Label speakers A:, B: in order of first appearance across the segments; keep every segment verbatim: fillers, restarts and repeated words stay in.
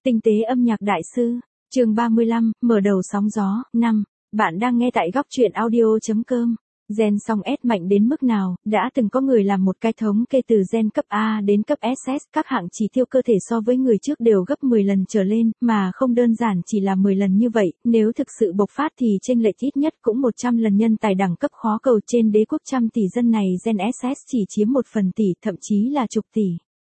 A: Tinh tế âm nhạc đại sư, chương ba mươi lăm, mở đầu sóng gió, năm. Bạn đang nghe tại góc truyện audio.com. Gen song S mạnh đến mức nào, đã từng có người làm một cái thống kê từ gen cấp A đến cấp ét ét, các hạng chỉ tiêu cơ thể so với người trước đều gấp mười lần trở lên, mà không đơn giản chỉ là mười lần như vậy, nếu thực sự bộc phát thì chênh lệch ít nhất cũng một trăm lần nhân tài đẳng cấp khó cầu trên đế quốc trăm tỷ dân này gen ét ét chỉ chiếm một phần tỷ, thậm chí là chục tỷ.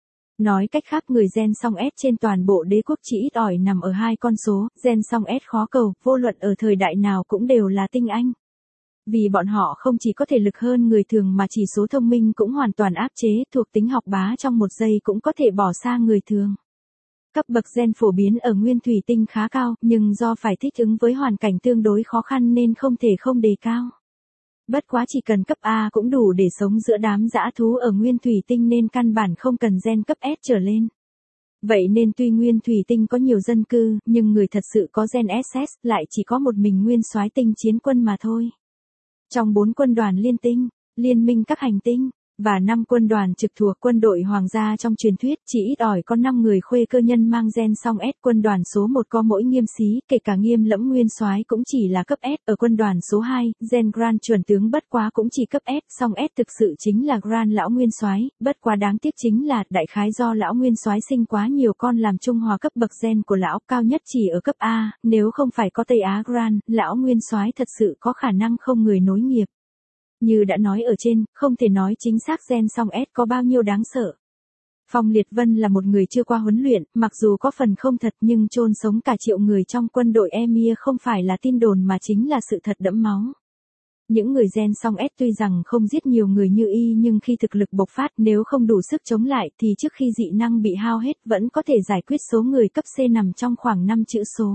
A: Nói cách khác người gen song S trên toàn bộ đế quốc chỉ ít ỏi nằm ở hai con số, gen song S khó cầu, vô luận ở thời đại nào cũng đều là tinh anh. Vì bọn họ không chỉ có thể lực hơn người thường mà chỉ số thông minh cũng hoàn toàn áp chế, thuộc tính học bá trong một giây cũng có thể bỏ xa người thường. Cấp bậc gen phổ biến ở nguyên thủy tinh khá cao, nhưng do phải thích ứng với hoàn cảnh tương đối khó khăn nên không thể không đề cao. Bất quá chỉ cần cấp A cũng đủ để sống giữa đám dã thú ở nguyên thủy tinh nên căn bản không cần gen cấp S trở lên. Vậy nên tuy nguyên thủy tinh có nhiều dân cư, nhưng người thật sự có gen ét ét lại chỉ có một mình nguyên soái tinh chiến quân mà thôi. Trong bốn quân đoàn liên tinh, liên minh các hành tinh, và năm quân đoàn trực thuộc quân đội hoàng gia trong truyền thuyết, chỉ ít ỏi có năm người khuê cơ nhân mang gen song S. Quân đoàn số một có mỗi nghiêm xí, kể cả nghiêm lẫm nguyên soái cũng chỉ là cấp S. Ở quân đoàn số hai, gen Grand chuẩn tướng bất quá cũng chỉ cấp S. Song S thực sự chính là Grand lão nguyên soái, bất quá đáng tiếc chính là đại khái do lão nguyên soái sinh quá nhiều con làm trung hòa cấp bậc gen của lão cao nhất chỉ ở cấp A, nếu không phải có Tây Á Grand, lão nguyên soái thật sự có khả năng không người nối nghiệp. Như đã nói ở trên, không thể nói chính xác gen song S có bao nhiêu đáng sợ. Phong Liệt Vân là một người chưa qua huấn luyện, mặc dù có phần không thật nhưng chôn sống cả triệu người trong quân đội Emir không phải là tin đồn mà chính là sự thật đẫm máu. Những người gen song S tuy rằng không giết nhiều người như y nhưng khi thực lực bộc phát nếu không đủ sức chống lại thì trước khi dị năng bị hao hết vẫn có thể giải quyết số người cấp C nằm trong khoảng năm chữ số.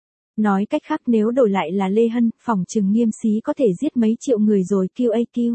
A: Nói cách khác nếu đổi lại là Lê Hân, phỏng chừng nghiêm xí có thể giết mấy triệu người rồi Q A Q.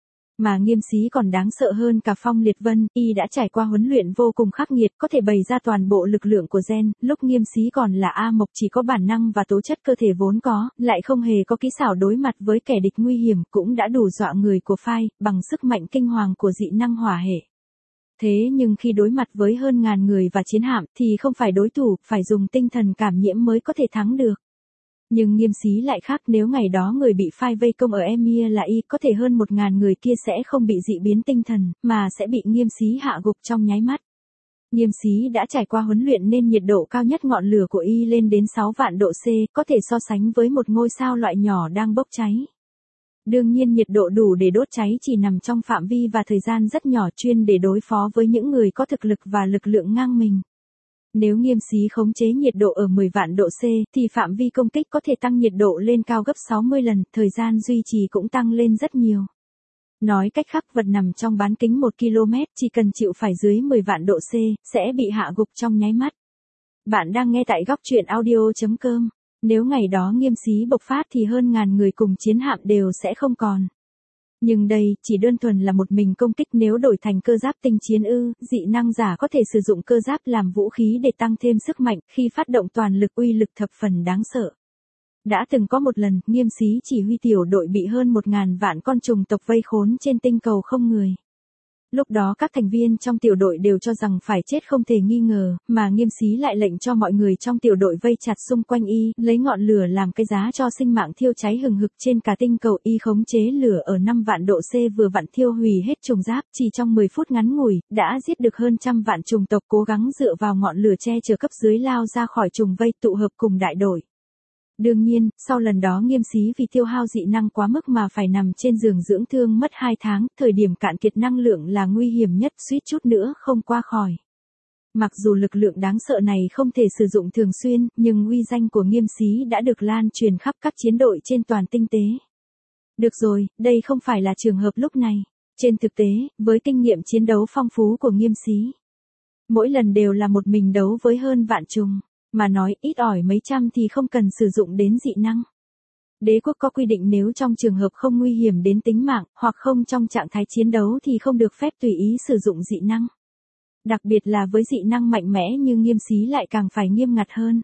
A: Mà nghiêm xí còn đáng sợ hơn cả Phong Liệt Vân, y đã trải qua huấn luyện vô cùng khắc nghiệt có thể bày ra toàn bộ lực lượng của gen, lúc nghiêm xí còn là A Mộc chỉ có bản năng và tố chất cơ thể vốn có, lại không hề có kỹ xảo đối mặt với kẻ địch nguy hiểm cũng đã đủ dọa người của phai, bằng sức mạnh kinh hoàng của dị năng hỏa hệ. Thế nhưng khi đối mặt với hơn ngàn người và chiến hạm thì không phải đối thủ, phải dùng tinh thần cảm nhiễm mới có thể thắng được. Nhưng nghiêm xí lại khác, nếu ngày đó người bị phai vây công ở Emir là y, có thể hơn một ngàn người kia sẽ không bị dị biến tinh thần, mà sẽ bị nghiêm xí hạ gục trong nháy mắt. Nghiêm xí đã trải qua huấn luyện nên nhiệt độ cao nhất ngọn lửa của y lên đến sáu vạn độ C, có thể so sánh với một ngôi sao loại nhỏ đang bốc cháy. Đương nhiên nhiệt độ đủ để đốt cháy chỉ nằm trong phạm vi và thời gian rất nhỏ chuyên để đối phó với những người có thực lực và lực lượng ngang mình. Nếu nghiêm xí khống chế nhiệt độ ở mười vạn độ C, thì phạm vi công kích có thể tăng nhiệt độ lên cao gấp sáu mươi lần, thời gian duy trì cũng tăng lên rất nhiều. Nói cách khác vật nằm trong bán kính một ki lô mét chỉ cần chịu phải dưới mười vạn độ C, sẽ bị hạ gục trong nháy mắt. Bạn đang nghe tại góc truyện audio.com. Nếu ngày đó nghiêm xí bộc phát thì hơn ngàn người cùng chiến hạm đều sẽ không còn. Nhưng đây, chỉ đơn thuần là một mình công kích nếu đổi thành cơ giáp tinh chiến ư, dị năng giả có thể sử dụng cơ giáp làm vũ khí để tăng thêm sức mạnh, khi phát động toàn lực uy lực thập phần đáng sợ. Đã từng có một lần, nghiêm xí chỉ huy tiểu đội bị hơn một ngàn vạn con trùng tộc vây khốn trên tinh cầu không người. Lúc đó các thành viên trong tiểu đội đều cho rằng phải chết không thể nghi ngờ, mà nghiêm xí lại lệnh cho mọi người trong tiểu đội vây chặt xung quanh y, lấy ngọn lửa làm cái giá cho sinh mạng thiêu cháy hừng hực trên cả tinh cầu. Y khống chế lửa ở năm vạn độ C vừa vặn thiêu hủy hết trùng giáp, chỉ trong mười phút ngắn ngủi, đã giết được hơn trăm vạn trùng tộc cố gắng dựa vào ngọn lửa che chở cấp dưới lao ra khỏi trùng vây tụ hợp cùng đại đội. Đương nhiên, sau lần đó nghiêm xí vì tiêu hao dị năng quá mức mà phải nằm trên giường dưỡng thương mất hai tháng, thời điểm cạn kiệt năng lượng là nguy hiểm nhất, suýt chút nữa không qua khỏi. Mặc dù lực lượng đáng sợ này không thể sử dụng thường xuyên, nhưng uy danh của nghiêm xí đã được lan truyền khắp các chiến đội trên toàn tinh tế. Được rồi, đây không phải là trường hợp lúc này. Trên thực tế, với kinh nghiệm chiến đấu phong phú của nghiêm xí, mỗi lần đều là một mình đấu với hơn vạn trùng. Mà nói ít ỏi mấy trăm thì không cần sử dụng đến dị năng. Đế quốc có quy định nếu trong trường hợp không nguy hiểm đến tính mạng, hoặc không trong trạng thái chiến đấu thì không được phép tùy ý sử dụng dị năng. Đặc biệt là với dị năng mạnh mẽ như nghiêm xí lại càng phải nghiêm ngặt hơn.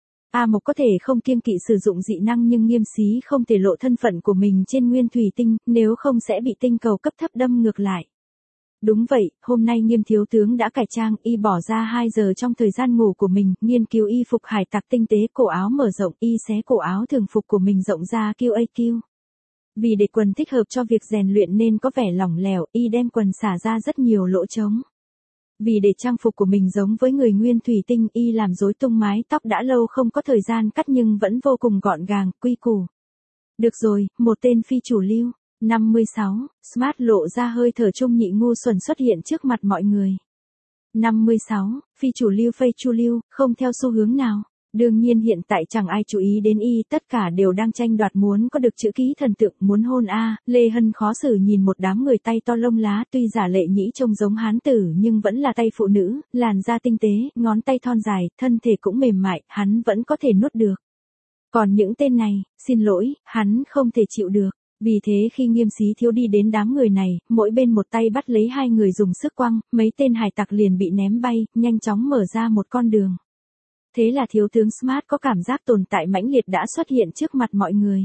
A: A Mộc có thể không kiêng kỵ sử dụng dị năng nhưng nghiêm xí không thể lộ thân phận của mình trên nguyên thủy tinh, nếu không sẽ bị tinh cầu cấp thấp đâm ngược lại. Đúng vậy, hôm nay Nghiêm thiếu tướng đã cải trang, y bỏ ra hai giờ trong thời gian ngủ của mình, nghiên cứu y phục hải tặc tinh tế, cổ áo mở rộng, y xé cổ áo thường phục của mình rộng ra quy a quy. Vì để quần thích hợp cho việc rèn luyện nên có vẻ lỏng lẻo, y đem quần xả ra rất nhiều lỗ trống. Vì để trang phục của mình giống với người nguyên thủy tinh, y làm rối tung mái tóc đã lâu không có thời gian cắt nhưng vẫn vô cùng gọn gàng, quy củ. Được rồi, một tên phi chủ lưu. năm mươi sáu, Smart lộ ra hơi thở trung nhị ngu xuẩn xuất hiện trước mặt mọi người. năm mươi sáu, phi chủ lưu phây chu lưu, không theo xu hướng nào. Đương nhiên hiện tại chẳng ai chú ý đến y, tất cả đều đang tranh đoạt muốn có được chữ ký thần tượng, muốn hôn a. Lê Hân khó xử nhìn một đám người tay to lông lá, tuy giả Lệ Nhĩ trông giống hán tử nhưng vẫn là tay phụ nữ, làn da tinh tế, ngón tay thon dài, thân thể cũng mềm mại, hắn vẫn có thể nuốt được. Còn những tên này, xin lỗi, hắn không thể chịu được. Vì thế khi Nghiêm Xí Thiếu đi đến đám người này, mỗi bên một tay bắt lấy hai người dùng sức quăng, mấy tên hải tặc liền bị ném bay, nhanh chóng mở ra một con đường. Thế là thiếu tướng Smart có cảm giác tồn tại mãnh liệt đã xuất hiện trước mặt mọi người.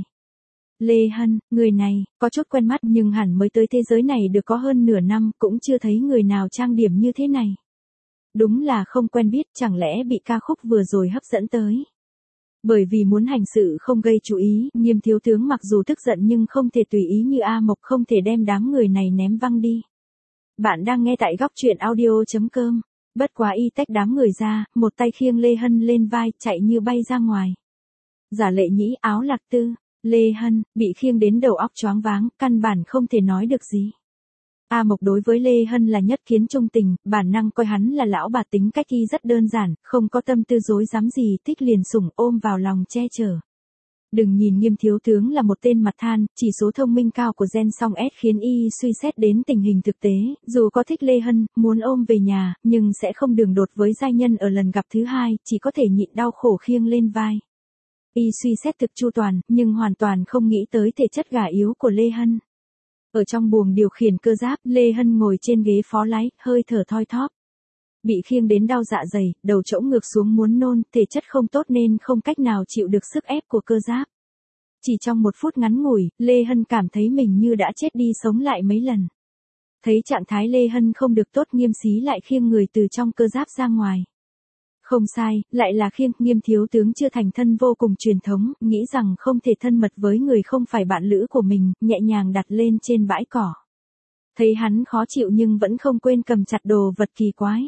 A: Lê Hân, người này, có chút quen mắt nhưng hẳn mới tới thế giới này được có hơn nửa năm, cũng chưa thấy người nào trang điểm như thế này. Đúng là không quen biết, chẳng lẽ bị ca khúc vừa rồi hấp dẫn tới. Bởi vì muốn hành sự không gây chú ý, Nghiêm thiếu tướng mặc dù tức giận nhưng không thể tùy ý như A Mộc, không thể đem đám người này ném văng đi. Bạn đang nghe tại góc truyện audio chấm com. Bất quá y tách đám người ra, một tay khiêng Lê Hân lên vai, chạy như bay ra ngoài. Giả Lệ Nhĩ, Áo Lạc Tư, Lê Hân, bị khiêng đến đầu óc choáng váng, căn bản không thể nói được gì. A Mộc đối với Lê Hân là nhất kiến trung tình, bản năng coi hắn là lão bà, tính cách y rất đơn giản, không có tâm tư dối dám gì, thích liền sủng ôm vào lòng che chở. Đừng nhìn Nghiêm thiếu tướng là một tên mặt than, chỉ số thông minh cao của gen song S khiến y suy xét đến tình hình thực tế, dù có thích Lê Hân, muốn ôm về nhà, nhưng sẽ không đường đột với giai nhân ở lần gặp thứ hai, chỉ có thể nhịn đau khổ khiêng lên vai. Y suy xét thực chu toàn, nhưng hoàn toàn không nghĩ tới thể chất gà yếu của Lê Hân. Ở trong buồng điều khiển cơ giáp, Lê Hân ngồi trên ghế phó lái, hơi thở thoi thóp. Bị khiêng đến đau dạ dày, đầu trỗng ngược xuống muốn nôn, thể chất không tốt nên không cách nào chịu được sức ép của cơ giáp. Chỉ trong một phút ngắn ngủi, Lê Hân cảm thấy mình như đã chết đi sống lại mấy lần. Thấy trạng thái Lê Hân không được tốt, Nghiêm Xí lại khiêng người từ trong cơ giáp ra ngoài. Không sai, lại là khiêng. Nghiêm thiếu tướng chưa thành thân vô cùng truyền thống, nghĩ rằng không thể thân mật với người không phải bạn lữ của mình, nhẹ nhàng đặt lên trên bãi cỏ. Thấy hắn khó chịu nhưng vẫn không quên cầm chặt đồ vật kỳ quái.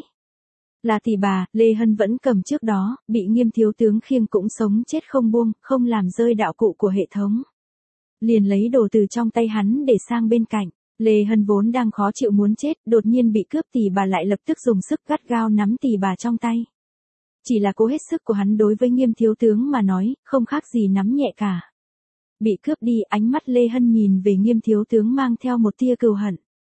A: Là tỷ bà, Lê Hân vẫn cầm trước đó, bị Nghiêm thiếu tướng khiêng cũng sống chết không buông, không làm rơi đạo cụ của hệ thống. Liền lấy đồ từ trong tay hắn để sang bên cạnh. Lê Hân vốn đang khó chịu muốn chết, đột nhiên bị cướp, tỷ bà lại lập tức dùng sức gắt gao nắm tỷ bà trong tay. Chỉ là cố hết sức của hắn đối với Nghiêm thiếu tướng mà nói, không khác gì nắm nhẹ cả. Bị cướp đi, ánh mắt Lê Hân nhìn về Nghiêm thiếu tướng mang theo một tia cừu hận.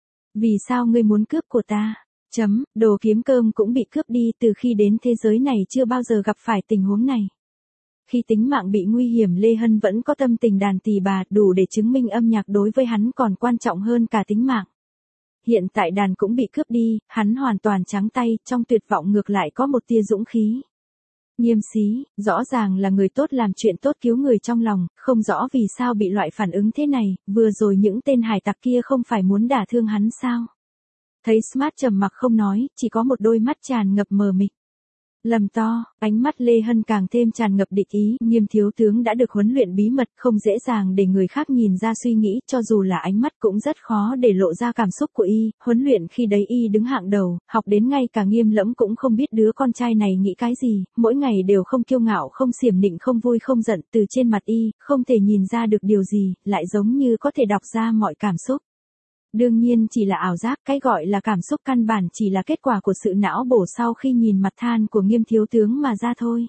A: Vì sao ngươi muốn cướp của ta? Chấm, đồ kiếm cơm cũng bị cướp đi, từ khi đến thế giới này chưa bao giờ gặp phải tình huống này. Khi tính mạng bị nguy hiểm, Lê Hân vẫn có tâm tình đàn tỳ bà, đủ để chứng minh âm nhạc đối với hắn còn quan trọng hơn cả tính mạng. Hiện tại đàn cũng bị cướp đi, hắn hoàn toàn trắng tay, trong tuyệt vọng ngược lại có một tia dũng khí. Nghiêm Xí, rõ ràng là người tốt làm chuyện tốt cứu người trong lòng, không rõ vì sao bị loại phản ứng thế này, vừa rồi những tên hải tặc kia không phải muốn đả thương hắn sao? Thấy Smart trầm mặc không nói, chỉ có một đôi mắt tràn ngập mờ mịt. Lầm to, ánh mắt Lê Hân càng thêm tràn ngập địch ý, Nghiêm thiếu tướng đã được huấn luyện bí mật, không dễ dàng để người khác nhìn ra suy nghĩ, cho dù là ánh mắt cũng rất khó để lộ ra cảm xúc của y, huấn luyện khi đấy y đứng hạng đầu, học đến ngay cả Nghiêm Lẫm cũng không biết đứa con trai này nghĩ cái gì, mỗi ngày đều không kiêu ngạo, không xiểm nịnh, không vui không giận, từ trên mặt y, không thể nhìn ra được điều gì, lại giống như có thể đọc ra mọi cảm xúc. Đương nhiên chỉ là ảo giác, cái gọi là cảm xúc căn bản chỉ là kết quả của sự não bổ sau khi nhìn mặt than của Nghiêm thiếu tướng mà ra thôi.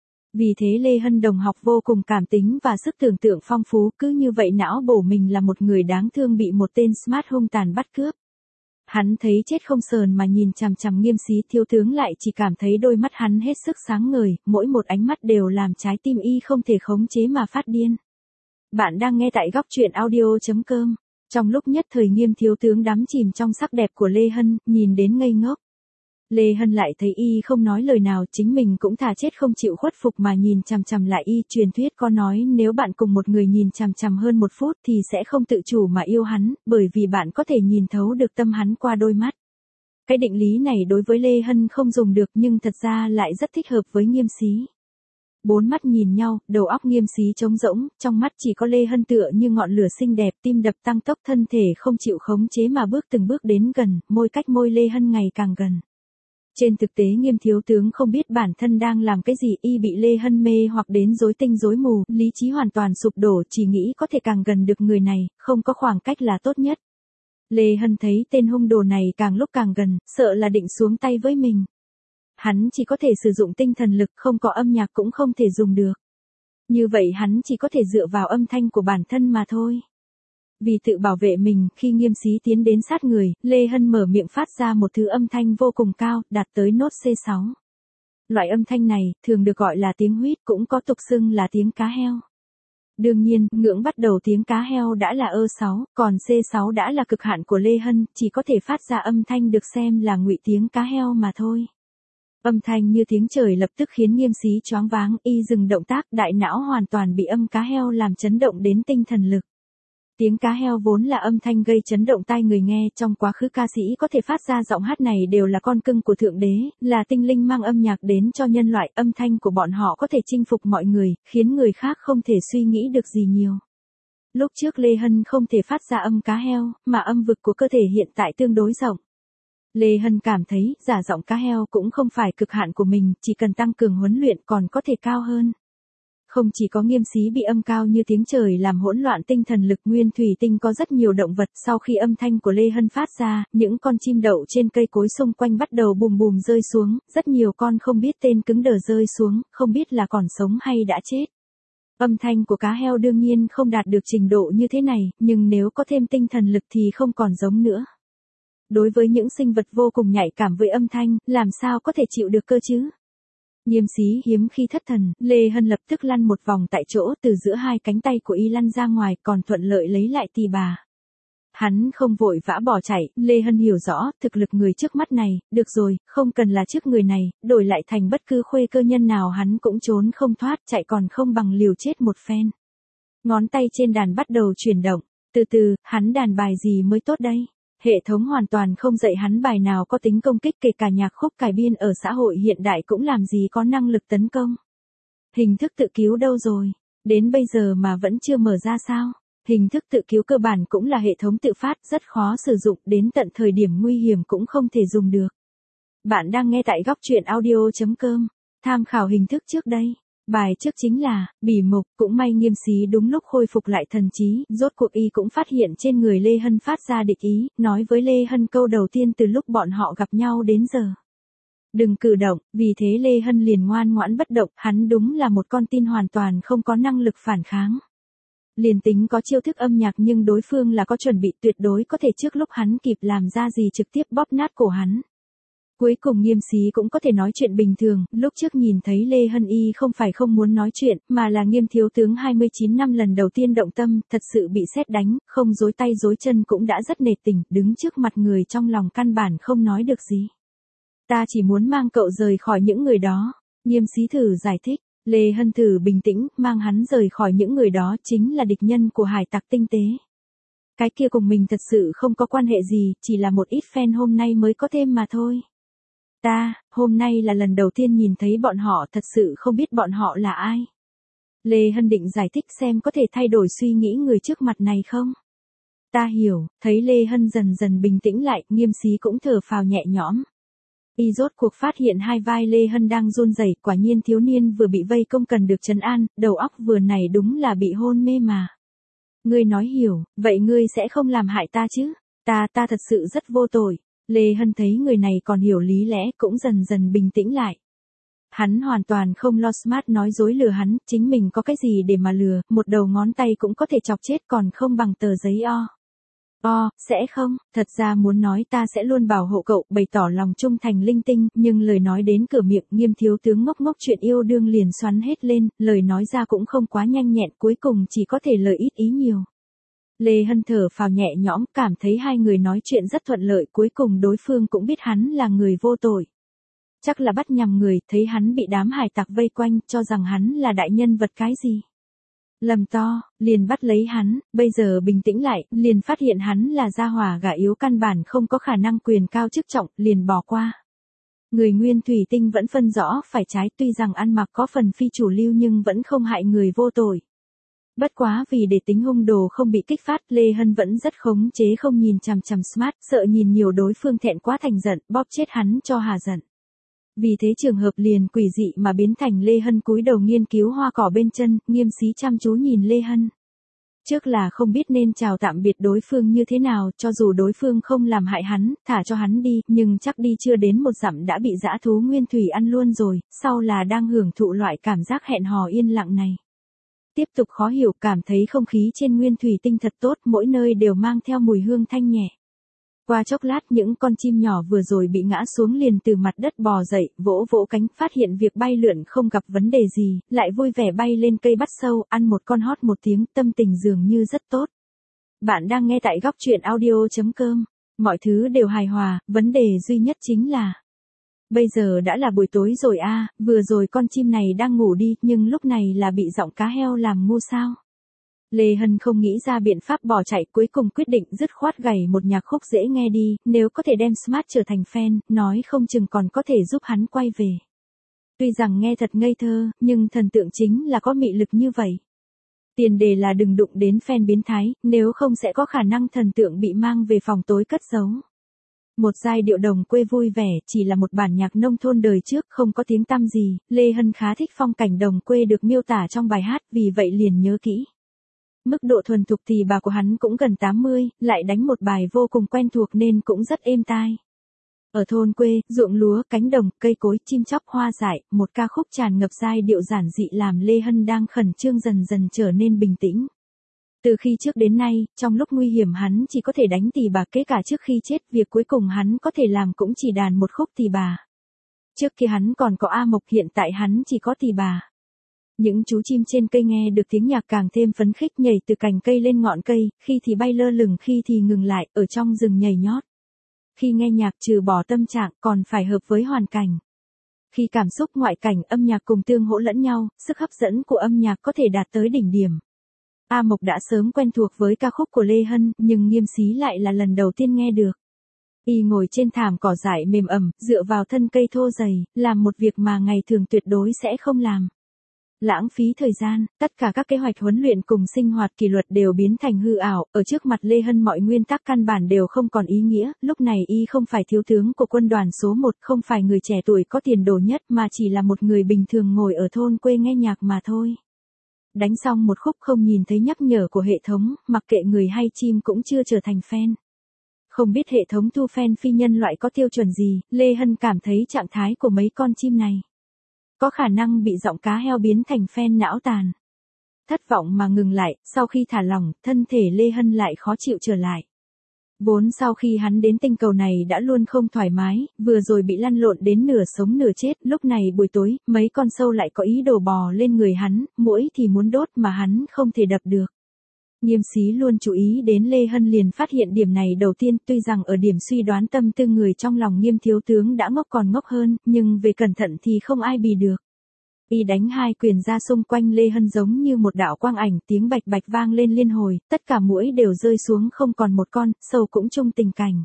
A: Vì thế Lê Hân đồng học vô cùng cảm tính và sức tưởng tượng phong phú, cứ như vậy não bổ mình là một người đáng thương bị một tên Smart hung tàn bắt cướp. Hắn thấy chết không sờn mà nhìn chằm chằm Nghiêm Xí thiếu tướng, lại chỉ cảm thấy đôi mắt hắn hết sức sáng ngời, mỗi một ánh mắt đều làm trái tim y không thể khống chế mà phát điên. Bạn đang nghe tại góc truyện audio chấm com. Trong lúc nhất thời Nghiêm thiếu tướng đắm chìm trong sắc đẹp của Lê Hân, nhìn đến ngây ngốc. Lê Hân lại thấy y không nói lời nào, chính mình cũng thà chết không chịu khuất phục mà nhìn chằm chằm lại y. Truyền thuyết có nói nếu bạn cùng một người nhìn chằm chằm hơn một phút thì sẽ không tự chủ mà yêu hắn, bởi vì bạn có thể nhìn thấu được tâm hắn qua đôi mắt. Cái định lý này đối với Lê Hân không dùng được nhưng thật ra lại rất thích hợp với Nghiêm Xí. Bốn mắt nhìn nhau, đầu óc Nghiêm Xí trống rỗng, trong mắt chỉ có Lê Hân tựa như ngọn lửa xinh đẹp, tim đập tăng tốc, thân thể không chịu khống chế mà bước từng bước đến gần, môi cách môi Lê Hân ngày càng gần. Trên thực tế Nghiêm thiếu tướng không biết bản thân đang làm cái gì, y bị Lê Hân mê hoặc đến rối tinh rối mù, lý trí hoàn toàn sụp đổ, chỉ nghĩ có thể càng gần được người này, không có khoảng cách là tốt nhất. Lê Hân thấy tên hung đồ này càng lúc càng gần, sợ là định xuống tay với mình. Hắn chỉ có thể sử dụng tinh thần lực, không có âm nhạc cũng không thể dùng được. Như vậy hắn chỉ có thể dựa vào âm thanh của bản thân mà thôi. Vì tự bảo vệ mình, khi Nghiêm Xí tiến đến sát người, Lê Hân mở miệng phát ra một thứ âm thanh vô cùng cao, đạt tới nốt xê sáu. Loại âm thanh này, thường được gọi là tiếng huýt, cũng có tục xưng là tiếng cá heo. Đương nhiên, ngưỡng bắt đầu tiếng cá heo đã là ơ sáu, còn xê sáu đã là cực hạn của Lê Hân, chỉ có thể phát ra âm thanh được xem là ngụy tiếng cá heo mà thôi. Âm thanh như tiếng trời lập tức khiến Nghiêm Xí choáng váng, y dừng động tác, đại não hoàn toàn bị âm cá heo làm chấn động đến tinh thần lực. Tiếng cá heo vốn là âm thanh gây chấn động tai người nghe, trong quá khứ ca sĩ có thể phát ra giọng hát này đều là con cưng của Thượng Đế, là tinh linh mang âm nhạc đến cho nhân loại, âm thanh của bọn họ có thể chinh phục mọi người, khiến người khác không thể suy nghĩ được gì nhiều. Lúc trước Lê Hân không thể phát ra âm cá heo, mà âm vực của cơ thể hiện tại tương đối rộng. Lê Hân cảm thấy, giả giọng cá heo cũng không phải cực hạn của mình, chỉ cần tăng cường huấn luyện còn có thể cao hơn. Không chỉ có Nghiêm Xí bị âm cao như tiếng trời làm hỗn loạn tinh thần lực, nguyên thủy tinh có rất nhiều động vật, sau khi âm thanh của Lê Hân phát ra, những con chim đậu trên cây cối xung quanh bắt đầu bùm bùm rơi xuống, rất nhiều con không biết tên cứng đờ rơi xuống, không biết là còn sống hay đã chết. Âm thanh của cá heo đương nhiên không đạt được trình độ như thế này, nhưng nếu có thêm tinh thần lực thì không còn giống nữa. Đối với những sinh vật vô cùng nhạy cảm với âm thanh, làm sao có thể chịu được cơ chứ? Nghiêm Xí hiếm khi thất thần, Lê Hân lập tức lăn một vòng tại chỗ, từ giữa hai cánh tay của y lăn ra ngoài, còn thuận lợi lấy lại tỳ bà. Hắn không vội vã bỏ chạy, Lê Hân hiểu rõ, thực lực người trước mắt này, được rồi, không cần là trước người này, đổi lại thành bất cứ khuê cơ nhân nào hắn cũng trốn không thoát, chạy còn không bằng liều chết một phen. Ngón tay trên đàn bắt đầu chuyển động, từ từ, hắn đàn bài gì mới tốt đây? Hệ thống hoàn toàn không dạy hắn bài nào có tính công kích, kể cả nhạc khúc cải biên ở xã hội hiện đại cũng làm gì có năng lực tấn công. Hình thức tự cứu đâu rồi? Đến bây giờ mà vẫn chưa mở ra sao? Hình thức tự cứu cơ bản cũng là hệ thống tự phát, rất khó sử dụng, đến tận thời điểm nguy hiểm cũng không thể dùng được. Bạn đang nghe tại góc truyện audio chấm com. Tham khảo hình thức trước đây. Bài trước chính là, bỉ mục, cũng may Nghiêm Xí đúng lúc khôi phục lại thần trí, rốt cuộc y cũng phát hiện trên người Lê Hân phát ra địch ý, nói với Lê Hân câu đầu tiên từ lúc bọn họ gặp nhau đến giờ. Đừng cử động, vì thế Lê Hân liền ngoan ngoãn bất động, hắn đúng là một con tin hoàn toàn không có năng lực phản kháng. Liền tính có chiêu thức âm nhạc nhưng đối phương là có chuẩn bị, tuyệt đối có thể trước lúc hắn kịp làm ra gì trực tiếp bóp nát cổ hắn. Cuối cùng Nghiêm Xí cũng có thể nói chuyện bình thường, lúc trước nhìn thấy Lê Hân y không phải không muốn nói chuyện, mà là Nghiêm thiếu tướng hai mươi chín năm lần đầu tiên động tâm, thật sự bị sét đánh, không dối tay dối chân cũng đã rất nể tình, đứng trước mặt người trong lòng căn bản không nói được gì. Ta chỉ muốn mang cậu rời khỏi những người đó, Nghiêm Xí thử giải thích, Lê Hân thử bình tĩnh, mang hắn rời khỏi những người đó chính là địch nhân của hải tặc tinh tế. Cái kia cùng mình thật sự không có quan hệ gì, chỉ là một ít fan hôm nay mới có thêm mà thôi. Ta, hôm nay là lần đầu tiên nhìn thấy bọn họ, thật sự không biết bọn họ là ai. Lê Hân định giải thích xem có thể thay đổi suy nghĩ người trước mặt này không. Ta hiểu, thấy Lê Hân dần dần bình tĩnh lại, Nghiêm Xí cũng thở phào nhẹ nhõm. Y rốt cuộc phát hiện hai vai Lê Hân đang run rẩy, quả nhiên thiếu niên vừa bị vây công cần được trấn an, đầu óc vừa này đúng là bị hôn mê mà. Ngươi nói hiểu, vậy ngươi sẽ không làm hại ta chứ? Ta, ta thật sự rất vô tội. Lê Hân thấy người này còn hiểu lý lẽ cũng dần dần bình tĩnh lại. Hắn hoàn toàn không lo smart nói dối lừa hắn, chính mình có cái gì để mà lừa, một đầu ngón tay cũng có thể chọc chết còn không bằng tờ giấy o. O, sẽ không, thật ra muốn nói ta sẽ luôn bảo hộ cậu, bày tỏ lòng trung thành linh tinh, nhưng lời nói đến cửa miệng Nghiêm thiếu tướng ngốc ngốc chuyện yêu đương liền xoắn hết lên, lời nói ra cũng không quá nhanh nhẹn, cuối cùng chỉ có thể lời ít ý nhiều. Lê Hân thở phào nhẹ nhõm, cảm thấy hai người nói chuyện rất thuận lợi, cuối cùng đối phương cũng biết hắn là người vô tội. Chắc là bắt nhầm người, thấy hắn bị đám hải tặc vây quanh, cho rằng hắn là đại nhân vật cái gì. Lầm to, liền bắt lấy hắn, bây giờ bình tĩnh lại, liền phát hiện hắn là gia hỏa gà yếu căn bản không có khả năng quyền cao chức trọng, liền bỏ qua. Người nguyên thủy tinh vẫn phân rõ phải trái, tuy rằng ăn mặc có phần phi chủ lưu nhưng vẫn không hại người vô tội. Bất quá vì để tính hung đồ không bị kích phát, Lê Hân vẫn rất khống chế không nhìn chằm chằm Smart, sợ nhìn nhiều đối phương thẹn quá thành giận, bóp chết hắn cho hà giận. Vì thế trường hợp liền quỷ dị mà biến thành Lê Hân cúi đầu nghiên cứu hoa cỏ bên chân, Nghiêm Xí chăm chú nhìn Lê Hân. Trước là không biết nên chào tạm biệt đối phương như thế nào, cho dù đối phương không làm hại hắn, thả cho hắn đi, nhưng chắc đi chưa đến một dặm đã bị dã thú nguyên thủy ăn luôn rồi, sau là đang hưởng thụ loại cảm giác hẹn hò yên lặng này. Tiếp tục khó hiểu, cảm thấy không khí trên nguyên thủy tinh thật tốt, mỗi nơi đều mang theo mùi hương thanh nhẹ. Qua chốc lát những con chim nhỏ vừa rồi bị ngã xuống liền từ mặt đất bò dậy, vỗ vỗ cánh, phát hiện việc bay lượn không gặp vấn đề gì, lại vui vẻ bay lên cây bắt sâu, ăn một con hót một tiếng, tâm tình dường như rất tốt. Bạn đang nghe tại góc truyện audio chấm com, mọi thứ đều hài hòa, vấn đề duy nhất chính là bây giờ đã là buổi tối rồi a, à, vừa rồi con chim này đang ngủ đi, nhưng lúc này là bị giọng cá heo làm ngu sao. Lê Hân không nghĩ ra biện pháp bỏ chạy, cuối cùng quyết định dứt khoát gảy một nhạc khúc dễ nghe đi, nếu có thể đem Smart trở thành fan, nói không chừng còn có thể giúp hắn quay về. Tuy rằng nghe thật ngây thơ, nhưng thần tượng chính là có mị lực như vậy. Tiền đề là đừng đụng đến fan biến thái, nếu không sẽ có khả năng thần tượng bị mang về phòng tối cất giấu. Một giai điệu đồng quê vui vẻ, chỉ là một bản nhạc nông thôn đời trước không có tiếng tăm gì, Lê Hân khá thích phong cảnh đồng quê được miêu tả trong bài hát, vì vậy liền nhớ kỹ. Mức độ thuần thục thì bà của hắn cũng gần tám mươi, lại đánh một bài vô cùng quen thuộc nên cũng rất êm tai. Ở thôn quê, ruộng lúa, cánh đồng, cây cối, chim chóc, hoa dại, một ca khúc tràn ngập giai điệu giản dị làm Lê Hân đang khẩn trương dần dần trở nên bình tĩnh. Từ khi trước đến nay, trong lúc nguy hiểm hắn chỉ có thể đánh tỳ bà, kể cả trước khi chết, việc cuối cùng hắn có thể làm cũng chỉ đàn một khúc tỳ bà. Trước kia hắn còn có A Mộc, hiện tại hắn chỉ có tỳ bà. Những chú chim trên cây nghe được tiếng nhạc càng thêm phấn khích, nhảy từ cành cây lên ngọn cây, khi thì bay lơ lửng, khi thì ngừng lại, ở trong rừng nhảy nhót. Khi nghe nhạc trừ bỏ tâm trạng còn phải hợp với hoàn cảnh. Khi cảm xúc ngoại cảnh âm nhạc cùng tương hỗ lẫn nhau, sức hấp dẫn của âm nhạc có thể đạt tới đỉnh điểm. A Mộc đã sớm quen thuộc với ca khúc của Lê Hân, nhưng Nghiêm Xí lại là lần đầu tiên nghe được. Y ngồi trên thảm cỏ dại mềm ẩm, dựa vào thân cây thô dày, làm một việc mà ngày thường tuyệt đối sẽ không làm. Lãng phí thời gian, tất cả các kế hoạch huấn luyện cùng sinh hoạt kỷ luật đều biến thành hư ảo, ở trước mặt Lê Hân mọi nguyên tắc căn bản đều không còn ý nghĩa, lúc này y không phải thiếu tướng của quân đoàn số một, không phải người trẻ tuổi có tiền đồ nhất mà chỉ là một người bình thường ngồi ở thôn quê nghe nhạc mà thôi. Đánh xong một khúc không nhìn thấy nhắc nhở của hệ thống, mặc kệ người hay chim cũng chưa trở thành fan. Không biết hệ thống thu fan phi nhân loại có tiêu chuẩn gì, Lê Hân cảm thấy trạng thái của mấy con chim này có khả năng bị giọng cá heo biến thành fan não tàn. Thất vọng mà ngừng lại, sau khi thả lỏng, thân thể Lê Hân lại khó chịu trở lại. Vốn sau khi hắn đến tinh cầu này đã luôn không thoải mái, vừa rồi bị lăn lộn đến nửa sống nửa chết, lúc này buổi tối, mấy con sâu lại có ý đồ bò lên người hắn, muỗi thì muốn đốt mà hắn không thể đập được. Nghiêm Xí luôn chú ý đến Lê Hân liền phát hiện điểm này đầu tiên, tuy rằng ở điểm suy đoán tâm tư người trong lòng Nghiêm thiếu tướng đã ngốc còn ngốc hơn, nhưng về cẩn thận thì không ai bì được. Y đánh hai quyền ra xung quanh Lê Hân giống như một đạo quang ảnh, tiếng bạch bạch vang lên liên hồi, tất cả muỗi đều rơi xuống không còn một con, sâu cũng chung tình cảnh.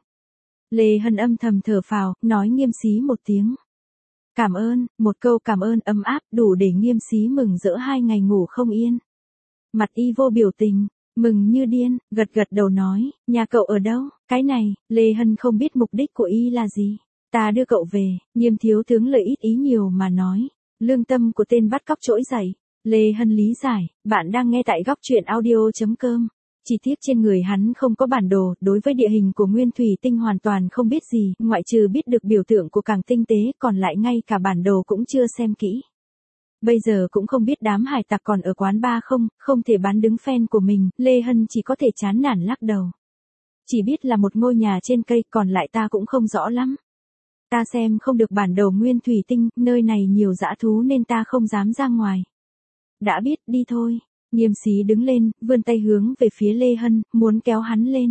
A: Lê Hân âm thầm thở phào, nói Nghiêm Xí một tiếng cảm ơn, một câu cảm ơn ấm áp đủ để Nghiêm Xí mừng rỡ hai ngày ngủ không yên. Mặt y vô biểu tình, mừng như điên, gật gật đầu nói, nhà cậu ở đâu? Cái này, Lê Hân không biết mục đích của y là gì. Ta đưa cậu về, Nghiêm thiếu tướng lời ít ý nhiều mà nói. Lương tâm của tên bắt cóc trỗi dậy. Lê Hân lý giải, bạn đang nghe tại góc truyện audio chấm com. Chi tiết trên người hắn không có bản đồ, đối với địa hình của nguyên thủy tinh hoàn toàn không biết gì, ngoại trừ biết được biểu tượng của càng tinh tế, còn lại ngay cả bản đồ cũng chưa xem kỹ. Bây giờ cũng không biết đám hải tặc còn ở quán bar không, không thể bán đứng fan của mình, Lê Hân chỉ có thể chán nản lắc đầu. Chỉ biết là một ngôi nhà trên cây, còn lại ta cũng không rõ lắm. Ta xem không được bản đồ nguyên thủy tinh, nơi này nhiều dã thú nên ta không dám ra ngoài. Đã biết, đi thôi. Nghiêm Xí đứng lên, vươn tay hướng về phía Lê Hân, muốn kéo hắn lên.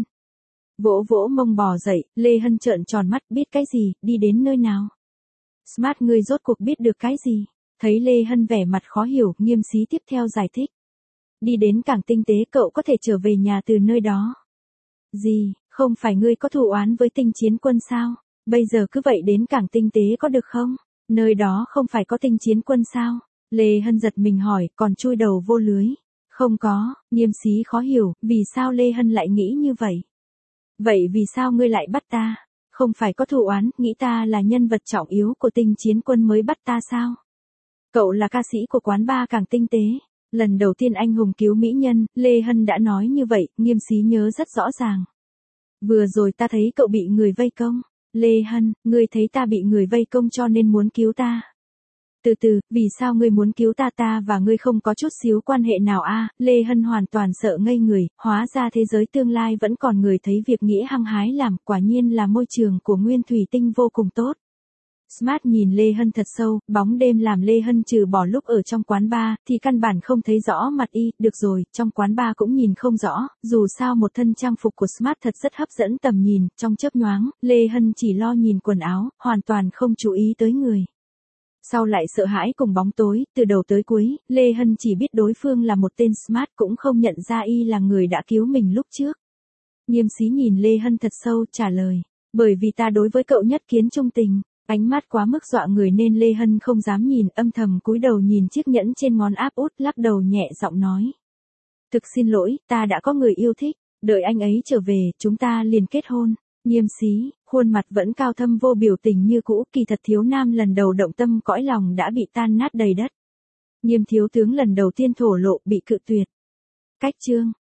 A: Vỗ vỗ mông bò dậy, Lê Hân trợn tròn mắt, biết cái gì, đi đến nơi nào. Smart, ngươi rốt cuộc biết được cái gì? Thấy Lê Hân vẻ mặt khó hiểu, Nghiêm Xí tiếp theo giải thích. đi đến cảng tinh tế cậu có thể trở về nhà từ nơi đó. Gì, không phải ngươi có thù oán với Tinh Chiến Quân sao? Bây giờ cứ vậy đến cảng tinh tế có được không? Nơi đó không phải có Tinh Chiến Quân sao? Lê Hân giật mình hỏi, còn chui đầu vô lưới. Không có, Nghiêm Xí khó hiểu, vì sao Lê Hân lại nghĩ như vậy? Vậy vì sao ngươi lại bắt ta? Không phải có thù oán, nghĩ ta là nhân vật trọng yếu của Tinh Chiến Quân mới bắt ta sao? Cậu là ca sĩ của quán bar cảng tinh tế. Lần đầu tiên anh hùng cứu mỹ nhân, Lê Hân đã nói như vậy, Nghiêm Xí nhớ rất rõ ràng. Vừa rồi ta thấy cậu bị người vây công. Lê Hân, ngươi thấy ta bị người vây công cho nên muốn cứu ta. Từ từ, vì sao ngươi muốn cứu ta ta và ngươi không có chút xíu quan hệ nào a? À, Lê Hân hoàn toàn sợ ngây người, hóa ra thế giới tương lai vẫn còn người thấy việc nghĩa hăng hái làm, quả nhiên là môi trường của Nguyên Thủy Tinh vô cùng tốt. Smart nhìn Lê Hân thật sâu, bóng đêm làm Lê Hân trừ bỏ lúc ở trong quán bar, thì căn bản không thấy rõ mặt y, được rồi, trong quán bar cũng nhìn không rõ, dù sao một thân trang phục của Smart thật rất hấp dẫn tầm nhìn, trong chớp nhoáng, Lê Hân chỉ lo nhìn quần áo, hoàn toàn không chú ý tới người. Sau lại sợ hãi cùng bóng tối, từ đầu tới cuối, Lê Hân chỉ biết đối phương là một tên Smart cũng không nhận ra y là người đã cứu mình lúc trước. Nghiêm Xí nhìn Lê Hân thật sâu, trả lời, bởi vì ta đối với cậu nhất kiến trung tình. Ánh mắt quá mức dọa người nên Lê Hân không dám nhìn, âm thầm cúi đầu nhìn chiếc nhẫn trên ngón áp út, lắc đầu nhẹ giọng nói. Thực xin lỗi, ta đã có người yêu thích, đợi anh ấy trở về, chúng ta liền kết hôn. Nghiêm Xí, khuôn mặt vẫn cao thâm vô biểu tình như cũ, kỳ thật thiếu nam lần đầu động tâm cõi lòng đã bị tan nát đầy đất. Nghiêm thiếu tướng lần đầu tiên thổ lộ bị cự tuyệt. Cách chương.